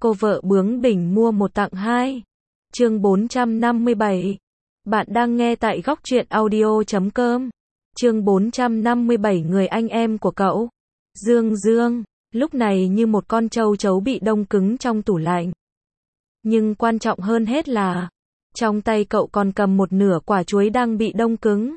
Cô vợ bướng bỉnh mua một tặng hai. Chương 457. Bạn đang nghe tại góc truyện audio.com. Chương 457 người anh em của cậu. Dương Dương, lúc này như một con châu chấu bị đông cứng trong tủ lạnh. Nhưng quan trọng hơn hết là, trong tay cậu còn cầm một nửa quả chuối đang bị đông cứng.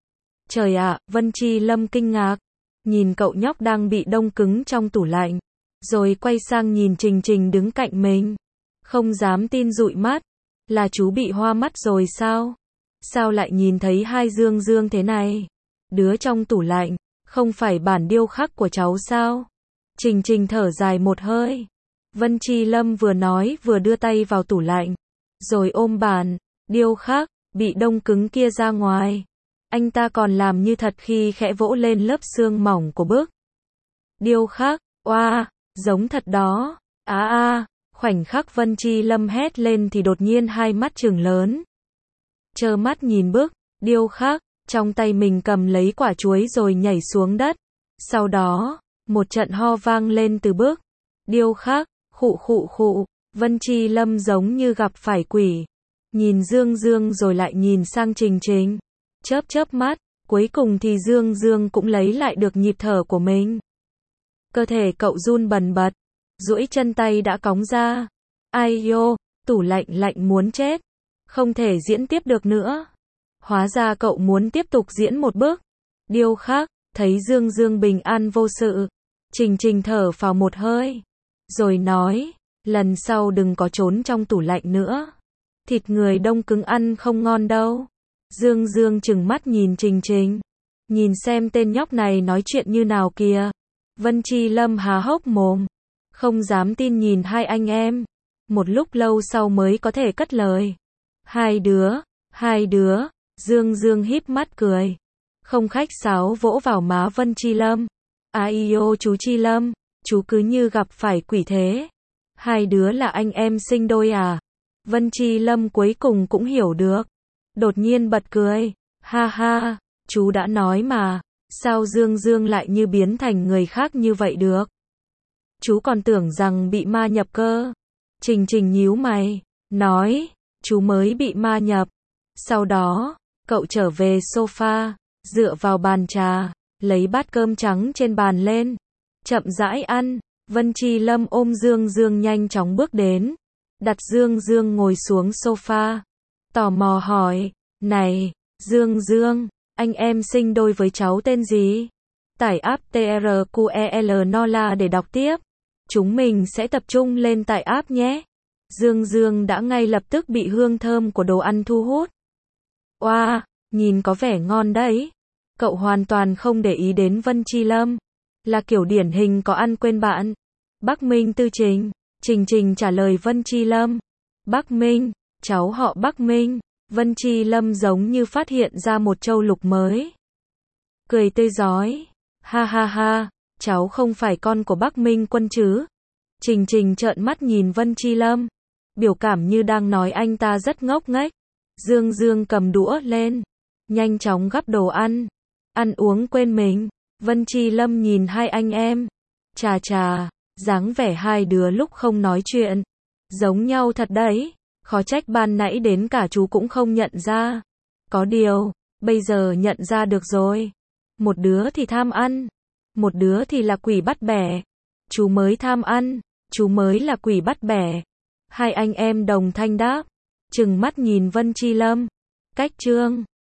Trời ạ, Vân Chi Lâm kinh ngạc, nhìn cậu nhóc đang bị đông cứng trong tủ lạnh, rồi quay sang nhìn Trình Trình đứng cạnh mình. Không dám tin dụi mắt, là chú bị hoa mắt rồi sao? Sao lại nhìn thấy hai Dương Dương thế này? Đứa trong tủ lạnh, không phải bản điêu khắc của cháu sao? Trình Trình thở dài một hơi. Vân Chi Lâm vừa nói vừa đưa tay vào tủ lạnh, rồi ôm bản điêu khắc bị đông cứng kia ra ngoài. Anh ta còn làm như thật khi khẽ vỗ lên lớp xương mỏng của bức điêu khắc. Oa, giống thật đó. Khoảnh khắc Vân Chi Lâm hét lên thì đột nhiên hai mắt trừng lớn. Trơ mắt nhìn bức điêu khắc, trong tay mình cầm lấy quả chuối rồi nhảy xuống đất. Sau đó, một trận ho vang lên từ bức điêu khắc. Khụ khụ khụ, Vân Chi Lâm giống như gặp phải quỷ. Nhìn Dương Dương rồi lại nhìn sang Trình Trình. Chớp chớp mắt, cuối cùng thì Dương Dương cũng lấy lại được nhịp thở của mình. Cơ thể cậu run bần bật, duỗi chân tay đã cóng ra. Ai yo, tủ lạnh lạnh muốn chết. Không thể diễn tiếp được nữa. Hóa ra cậu muốn tiếp tục diễn một bước điêu khắc. Thấy Dương Dương bình an vô sự, Trình Trình thở phào một hơi, rồi nói, lần sau đừng có trốn trong tủ lạnh nữa. Thịt người đông cứng ăn không ngon đâu. Dương Dương trừng mắt nhìn Trình Trình. Nhìn xem tên nhóc này nói chuyện như nào kìa. Vân Chi Lâm há hốc mồm, không dám tin nhìn hai anh em. Một lúc lâu sau mới có thể cất lời. Hai đứa, Dương Dương híp mắt cười. Không khách sáo vỗ vào má Vân Chi Lâm. Ai chú Chi Lâm, chú cứ như gặp phải quỷ thế. Hai đứa là anh em sinh đôi à? Vân Chi Lâm cuối cùng cũng hiểu được. Đột nhiên bật cười. Ha ha, chú đã nói mà. Sao Dương Dương lại như biến thành người khác như vậy được? Chú còn tưởng rằng bị ma nhập cơ. Trình Trình nhíu mày, nói, chú mới bị ma nhập. Sau đó, cậu trở về sofa, dựa vào bàn trà, lấy bát cơm trắng trên bàn lên, chậm rãi ăn. Vân Chi Lâm ôm Dương Dương nhanh chóng bước đến, đặt Dương Dương ngồi xuống sofa, tò mò hỏi, này, Dương Dương, anh em sinh đôi với cháu tên gì? Tải app TRQEL Nola để đọc tiếp. Chúng mình sẽ tập trung lên tải app nhé. Dương Dương đã ngay lập tức bị hương thơm của đồ ăn thu hút. Oa, nhìn có vẻ ngon đấy. Cậu hoàn toàn không để ý đến Vân Chi Lâm, là kiểu điển hình có ăn quên bạn. Bắc Minh Tư Trình. Trình Trình trả lời Vân Chi Lâm. Bắc Minh, cháu họ Bắc Minh. Vân Chi Lâm giống như phát hiện ra một châu lục mới. Cười tươi rói. Ha ha ha, cháu không phải con của Bắc Minh Quân chứ? Trình Trình trợn mắt nhìn Vân Chi Lâm, biểu cảm như đang nói anh ta rất ngốc nghếch. Dương Dương cầm đũa lên, nhanh chóng gắp đồ ăn. Ăn uống quên mình. Vân Chi Lâm nhìn hai anh em. Chà chà, dáng vẻ hai đứa lúc không nói chuyện giống nhau thật đấy. Khó trách ban nãy đến cả chú cũng không nhận ra. Có điều, bây giờ nhận ra được rồi. Một đứa thì tham ăn, một đứa thì là quỷ bắt bẻ. Chú mới tham ăn, chú mới là quỷ bắt bẻ. Hai anh em đồng thanh đáp, trừng mắt nhìn Vân Chi Lâm. Cách chương